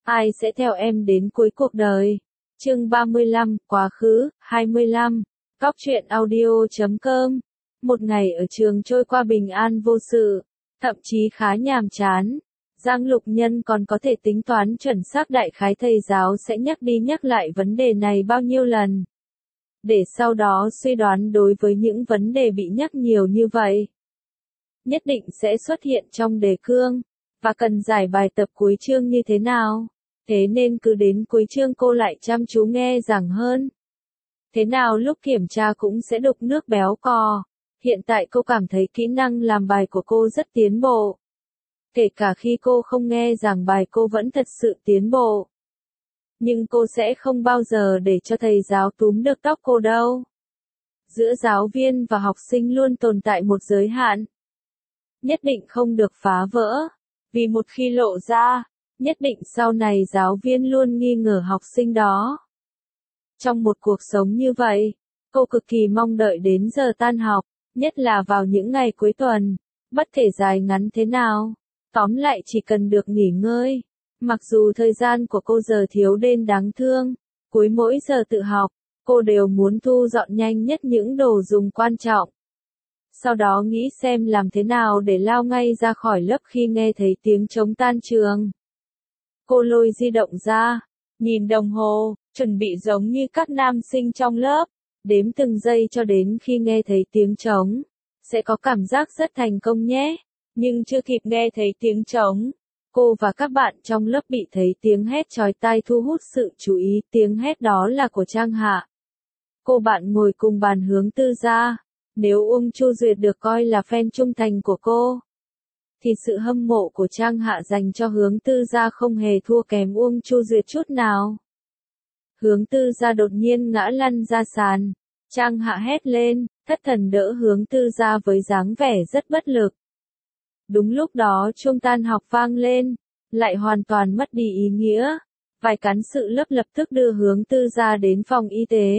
Ai sẽ theo em đến cuối cuộc đời? Chương 35, quá khứ, 25. Góc truyện audio.com. Một ngày ở trường trôi qua bình an vô sự, thậm chí khá nhàm chán. Giang Lục Nhân còn có thể tính toán chuẩn xác đại khái thầy giáo sẽ nhắc đi nhắc lại vấn đề này bao nhiêu lần, để sau đó suy đoán đối với những vấn đề bị nhắc nhiều như vậy, nhất định sẽ xuất hiện trong đề cương, và cần giải bài tập cuối chương như thế nào. Thế nên cứ đến cuối chương cô lại chăm chú nghe giảng hơn. Thế nào lúc kiểm tra cũng sẽ đục nước béo cò. Hiện tại cô cảm thấy kỹ năng làm bài của cô rất tiến bộ. Kể cả khi cô không nghe giảng bài cô vẫn thật sự tiến bộ. Nhưng cô sẽ không bao giờ để cho thầy giáo túm được tóc cô đâu. Giữa giáo viên và học sinh luôn tồn tại một giới hạn. Nhất định không được phá vỡ. Vì một khi lộ ra, nhất định sau này giáo viên luôn nghi ngờ học sinh đó. Trong một cuộc sống như vậy, cô cực kỳ mong đợi đến giờ tan học, nhất là vào những ngày cuối tuần, bất kể dài ngắn thế nào. Tóm lại chỉ cần được nghỉ ngơi. Mặc dù thời gian của cô giờ thiếu đến đáng thương, cuối mỗi giờ tự học, cô đều muốn thu dọn nhanh nhất những đồ dùng quan trọng. Sau đó nghĩ xem làm thế nào để lao ngay ra khỏi lớp khi nghe thấy tiếng trống tan trường. Cô lôi di động ra, nhìn đồng hồ, chuẩn bị giống như các nam sinh trong lớp, đếm từng giây cho đến khi nghe thấy tiếng trống. Sẽ có cảm giác rất thành công nhé. Nhưng chưa kịp nghe thấy tiếng trống, cô và các bạn trong lớp bị thấy tiếng hét chói tai thu hút sự chú ý. Tiếng hét đó là của Trang Hạ. Cô bạn ngồi cùng bàn Hướng Tư Gia. Nếu Uông Chu Duyệt được coi là fan trung thành của cô, thì sự hâm mộ của Trang Hạ dành cho Hướng Tư Gia không hề thua kém Uông Chu Duyệt chút nào. Hướng Tư Gia đột nhiên ngã lăn ra sàn. Trang Hạ hét lên, thất thần đỡ Hướng Tư Gia với dáng vẻ rất bất lực. Đúng lúc đó chuông tan học vang lên, lại hoàn toàn mất đi ý nghĩa. Vài cán sự lớp lập tức đưa Hướng Tư Gia đến phòng y tế.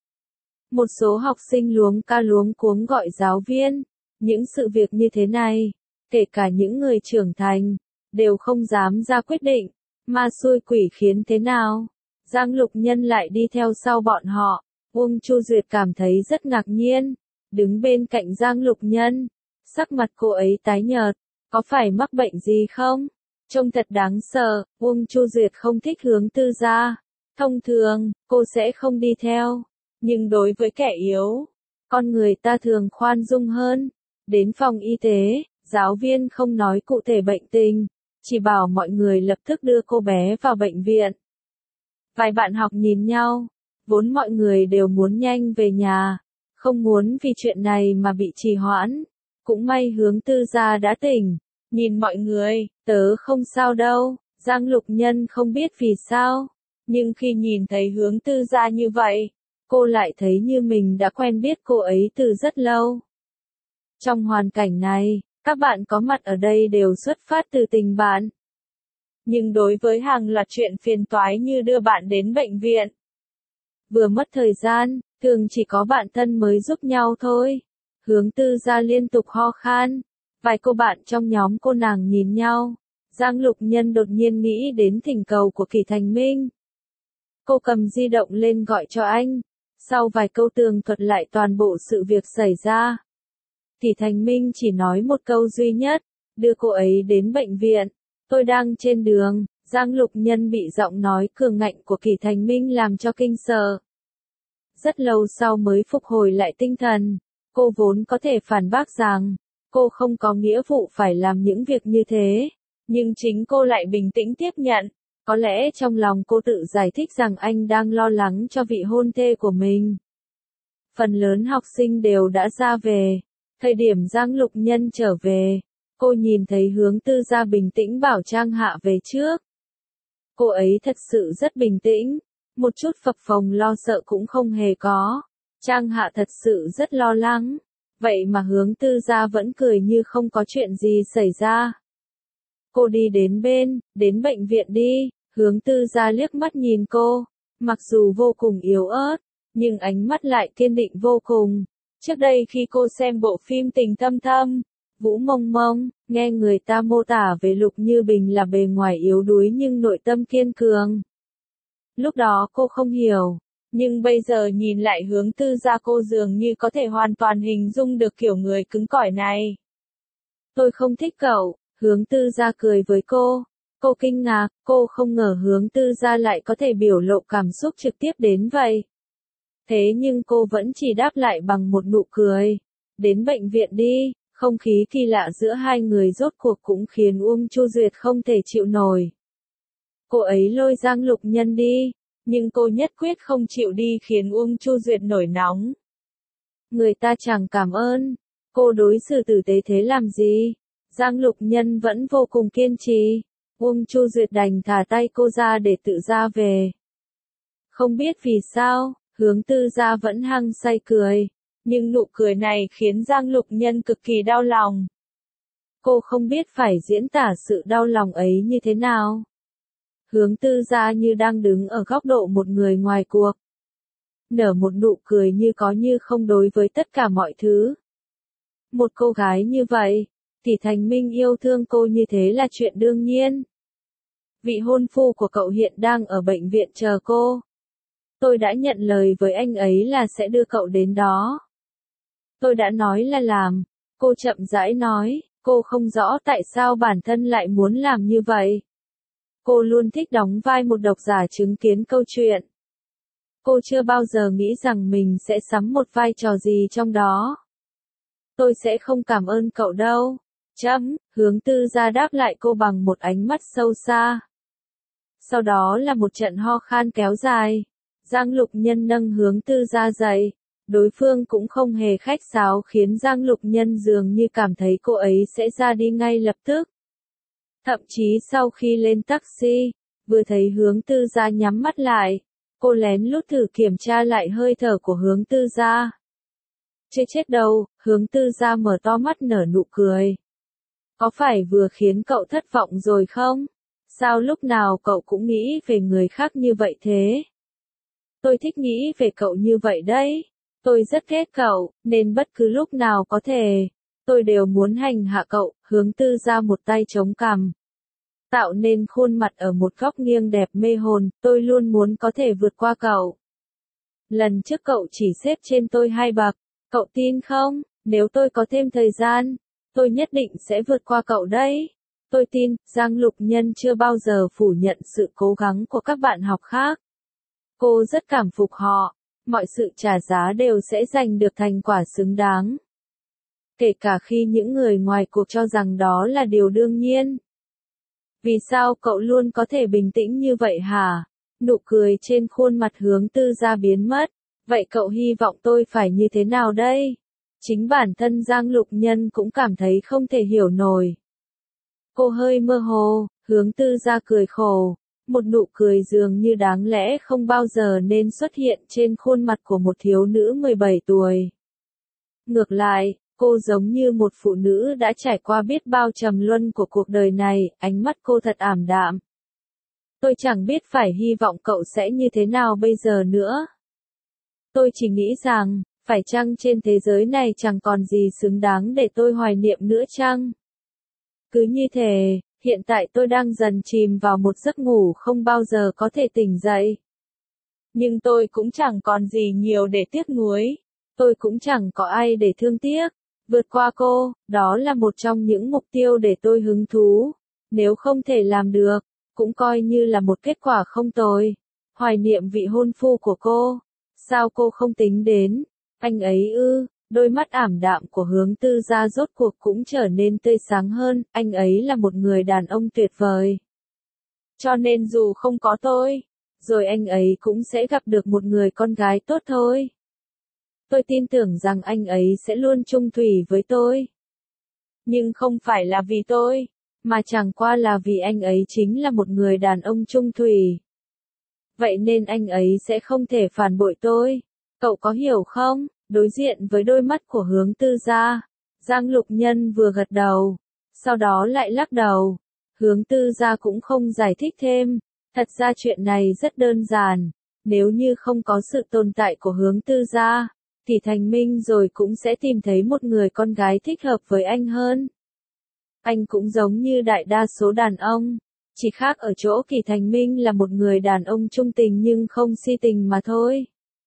Một số học sinh luống ca luống cuống gọi giáo viên. Những sự việc như thế này, kể cả những người trưởng thành, đều không dám ra quyết định. Ma xui quỷ khiến thế nào? Giang Lục Nhân lại đi theo sau bọn họ. Uông Chu Duyệt cảm thấy rất ngạc nhiên. Đứng bên cạnh Giang Lục Nhân, sắc mặt cô ấy tái nhợt. Có phải mắc bệnh gì không? Trông thật đáng sợ. Uông Chu Duyệt không thích Hướng Tư Gia. Thông thường, cô sẽ không đi theo. Nhưng đối với kẻ yếu, con người ta thường khoan dung hơn. Đến phòng y tế, giáo viên không nói cụ thể bệnh tình, chỉ bảo mọi người lập tức đưa cô bé vào bệnh viện. Vài bạn học nhìn nhau, vốn mọi người đều muốn nhanh về nhà, không muốn vì chuyện này mà bị trì hoãn. Cũng may Hướng Tư Gia đã tỉnh, nhìn mọi người, tớ không sao đâu. Giang Lục Nhân không biết vì sao, nhưng khi nhìn thấy Hướng Tư Gia như vậy, cô lại thấy như mình đã quen biết cô ấy từ rất lâu. Trong hoàn cảnh này, các bạn có mặt ở đây đều xuất phát từ tình bạn. Nhưng đối với hàng loạt chuyện phiền toái như đưa bạn đến bệnh viện, vừa mất thời gian, thường chỉ có bạn thân mới giúp nhau thôi. Hướng Tư Gia liên tục ho khan. Vài cô bạn trong nhóm cô nàng nhìn nhau. Giang Lục Nhân đột nhiên nghĩ đến thỉnh cầu của Kỷ Thành Minh. Cô cầm di động lên gọi cho anh. Sau vài câu tường thuật lại toàn bộ sự việc xảy ra, Kỷ Thành Minh chỉ nói một câu duy nhất, đưa cô ấy đến bệnh viện. Tôi đang trên đường. Giang Lục Nhân bị giọng nói cường ngạnh của Kỷ Thành Minh làm cho kinh sợ. Rất lâu sau mới phục hồi lại tinh thần. Cô vốn có thể phản bác rằng, cô không có nghĩa vụ phải làm những việc như thế. Nhưng chính cô lại bình tĩnh tiếp nhận. Có lẽ trong lòng cô tự giải thích rằng anh đang lo lắng cho vị hôn thê của mình. Phần lớn học sinh đều đã ra về. Thời điểm Giang Lục Nhân trở về, cô nhìn thấy Hướng Tư Gia bình tĩnh bảo Trang Hạ về trước. Cô ấy thật sự rất bình tĩnh, một chút phập phồng lo sợ cũng không hề có. Trang Hạ thật sự rất lo lắng, vậy mà Hướng Tư Gia vẫn cười như không có chuyện gì xảy ra. Cô đi đến bệnh viện đi. Hướng Tư Gia liếc mắt nhìn cô, mặc dù vô cùng yếu ớt, nhưng ánh mắt lại kiên định vô cùng. Trước đây khi cô xem bộ phim Tình Thâm Thâm, Vũ Mông Mông, nghe người ta mô tả về Lục Như Bình là bề ngoài yếu đuối nhưng nội tâm kiên cường. Lúc đó cô không hiểu, nhưng bây giờ nhìn lại Hướng Tư Gia cô dường như có thể hoàn toàn hình dung được kiểu người cứng cỏi này. Tôi không thích cậu, Hướng Tư Gia cười với cô. Cô kinh ngạc, cô không ngờ Hướng Tư Gia lại có thể biểu lộ cảm xúc trực tiếp đến vậy. Thế nhưng cô vẫn chỉ đáp lại bằng một nụ cười. Đến bệnh viện đi, không khí kỳ lạ giữa hai người rốt cuộc cũng khiến Uông Chu Duyệt không thể chịu nổi. Cô ấy lôi Giang Lục Nhân đi, nhưng cô nhất quyết không chịu đi khiến Uông Chu Duyệt nổi nóng. Người ta chẳng cảm ơn, cô đối xử tử tế thế làm gì? Giang Lục Nhân vẫn vô cùng kiên trì. Uông Chu Duyệt đành thả tay cô ra để tự ra về. Không biết vì sao, Hướng Tư Gia vẫn hăng say cười, nhưng nụ cười này khiến Giang Lục Nhân cực kỳ đau lòng. Cô không biết phải diễn tả sự đau lòng ấy như thế nào. Hướng Tư Gia như đang đứng ở góc độ một người ngoài cuộc. Nở một nụ cười như có như không đối với tất cả mọi thứ. Một cô gái như vậy, thì Thành Minh yêu thương cô như thế là chuyện đương nhiên. Vị hôn phu của cậu hiện đang ở bệnh viện chờ cô. Tôi đã nhận lời với anh ấy là sẽ đưa cậu đến đó. Tôi đã nói là làm. Cô chậm rãi nói, cô không rõ tại sao bản thân lại muốn làm như vậy. Cô luôn thích đóng vai một độc giả chứng kiến câu chuyện. Cô chưa bao giờ nghĩ rằng mình sẽ sắm một vai trò gì trong đó. Tôi sẽ không cảm ơn cậu đâu. Hướng Tư Gia đáp lại cô bằng một ánh mắt sâu xa. Sau đó là một trận ho khan kéo dài. Giang Lục Nhân nâng Hướng Tư Gia dậy. Đối phương cũng không hề khách sáo khiến Giang Lục Nhân dường như cảm thấy cô ấy sẽ ra đi ngay lập tức. Thậm chí sau khi lên taxi, vừa thấy Hướng Tư Gia nhắm mắt lại, cô lén lút thử kiểm tra lại hơi thở của Hướng Tư Gia. Chết đâu, Hướng Tư Gia mở to mắt nở nụ cười. Có phải vừa khiến cậu thất vọng rồi không? Sao lúc nào cậu cũng nghĩ về người khác như vậy thế? Tôi thích nghĩ về cậu như vậy đấy. Tôi rất ghét cậu, nên bất cứ lúc nào có thể, tôi đều muốn hành hạ cậu. Hướng Tư Gia một tay chống cằm, tạo nên khuôn mặt ở một góc nghiêng đẹp mê hồn. Tôi luôn muốn có thể vượt qua cậu. Lần trước cậu chỉ xếp trên tôi 2 bậc, cậu tin không? Nếu tôi có thêm thời gian, tôi nhất định sẽ vượt qua cậu đấy. Tôi tin, Giang Lục Nhân chưa bao giờ phủ nhận sự cố gắng của các bạn học khác. Cô rất cảm phục họ, mọi sự trả giá đều sẽ giành được thành quả xứng đáng. Kể cả khi những người ngoài cuộc cho rằng đó là điều đương nhiên. Vì sao cậu luôn có thể bình tĩnh như vậy hả? Nụ cười trên khuôn mặt Hướng Tư Gia biến mất. Vậy cậu hy vọng tôi phải như thế nào đây? Chính bản thân Giang Lục Nhân cũng cảm thấy không thể hiểu nổi. Cô hơi mơ hồ, Hướng Tư Gia cười khổ. Một nụ cười dường như đáng lẽ không bao giờ nên xuất hiện trên khuôn mặt của một thiếu nữ 17 tuổi. Ngược lại, cô giống như một phụ nữ đã trải qua biết bao trầm luân của cuộc đời này, ánh mắt cô thật ảm đạm. Tôi chẳng biết phải hy vọng cậu sẽ như thế nào bây giờ nữa. Tôi chỉ nghĩ rằng, phải chăng trên thế giới này chẳng còn gì xứng đáng để tôi hoài niệm nữa chăng? Cứ như thế, hiện tại tôi đang dần chìm vào một giấc ngủ không bao giờ có thể tỉnh dậy. Nhưng tôi cũng chẳng còn gì nhiều để tiếc nuối. Tôi cũng chẳng có ai để thương tiếc. Vượt qua cô, đó là một trong những mục tiêu để tôi hứng thú. Nếu không thể làm được, cũng coi như là một kết quả không tồi. Hoài niệm vị hôn phu của cô. Sao cô không tính đến? Anh ấy ư? Đôi mắt ảm đạm của Hướng Tư Gia rốt cuộc cũng trở nên tươi sáng hơn. Anh ấy là một người đàn ông tuyệt vời. Cho nên dù không có tôi, rồi anh ấy cũng sẽ gặp được một người con gái tốt thôi. Tôi tin tưởng rằng anh ấy sẽ luôn chung thủy với tôi. Nhưng không phải là vì tôi, mà chẳng qua là vì anh ấy chính là một người đàn ông chung thủy. Vậy nên anh ấy sẽ không thể phản bội tôi. Cậu có hiểu không? Đối diện với đôi mắt của Hướng Tư Gia, Giang Lục Nhân vừa gật đầu, sau đó lại lắc đầu. Hướng Tư Gia cũng không giải thích thêm. Thật ra chuyện này rất đơn giản. Nếu như không có sự tồn tại của Hướng Tư Gia, thì thành minh rồi cũng sẽ tìm thấy một người con gái thích hợp với anh hơn. Anh cũng giống như đại đa số đàn ông, chỉ khác ở chỗ Kỳ Thành Minh là một người đàn ông trung tình nhưng không si tình mà thôi.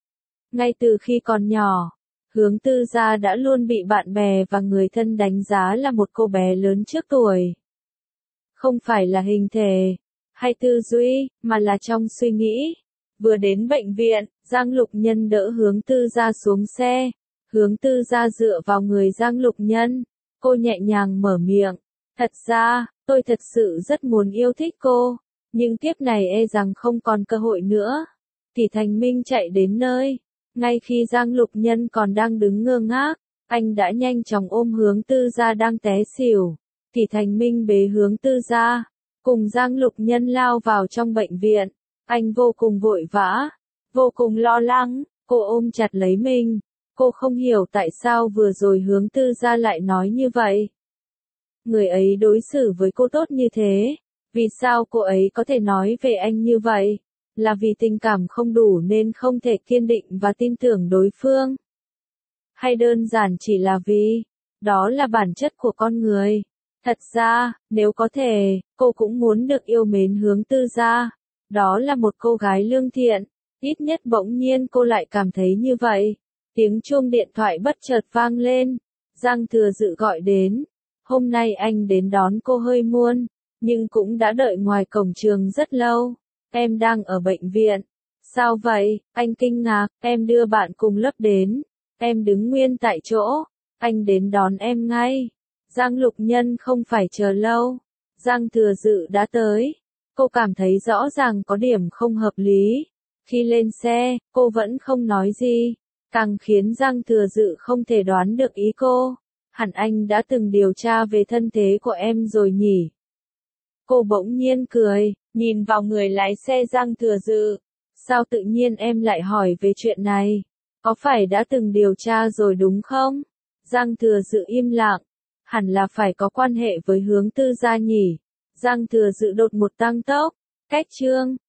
Ngay từ khi còn nhỏ, Hướng Tư Gia đã luôn bị bạn bè và người thân đánh giá là một cô bé lớn trước tuổi. Không phải là hình thể hay tư duy, mà là trong suy nghĩ. Vừa đến bệnh viện, Giang Lục Nhân đỡ Hướng Tư Gia xuống xe. Hướng Tư Gia dựa vào người Giang Lục Nhân. Cô nhẹ nhàng mở miệng. Thật ra, tôi thật sự rất muốn yêu thích cô. Nhưng tiếp này e rằng không còn cơ hội nữa. Thì Thành Minh chạy đến nơi. Ngay khi Giang Lục Nhân còn đang đứng ngơ ngác, anh đã nhanh chóng ôm Hướng Tư Gia đang té xỉu. Thì Thành Minh bế Hướng Tư Gia, cùng Giang Lục Nhân lao vào trong bệnh viện. Anh vô cùng vội vã, vô cùng lo lắng, cô ôm chặt lấy mình. Cô không hiểu tại sao vừa rồi Hướng Tư Gia lại nói như vậy. Người ấy đối xử với cô tốt như thế, vì sao cô ấy có thể nói về anh như vậy? Là vì tình cảm không đủ nên không thể kiên định và tin tưởng đối phương? Hay đơn giản chỉ là vì, đó là bản chất của con người? Thật ra, nếu có thể, cô cũng muốn được yêu mến Hướng Tư Gia. Đó là một cô gái lương thiện, ít nhất bỗng nhiên cô lại cảm thấy như vậy. Tiếng chuông điện thoại bất chợt vang lên, Giang Thừa Dự gọi đến. Hôm nay anh đến đón cô hơi muộn, nhưng cũng đã đợi ngoài cổng trường rất lâu. Em đang ở bệnh viện. Sao vậy? Anh kinh ngạc, em đưa bạn cùng lớp đến. Em đứng nguyên tại chỗ, anh đến đón em ngay. Giang Lục Nhân không phải chờ lâu. Giang Thừa Dự đã tới. Cô cảm thấy rõ ràng có điểm không hợp lý. Khi lên xe, cô vẫn không nói gì. Càng khiến Giang Thừa Dự không thể đoán được ý cô. Hẳn anh đã từng điều tra về thân thế của em rồi nhỉ? Cô bỗng nhiên cười, nhìn vào người lái xe Giang Thừa Dự. Sao tự nhiên em lại hỏi về chuyện này? Có phải đã từng điều tra rồi đúng không? Giang Thừa Dự im lặng. Hẳn là phải có quan hệ với Hướng Tư Gia nhỉ? Giang Thừa Dự đột một tăng tốc. Cách chương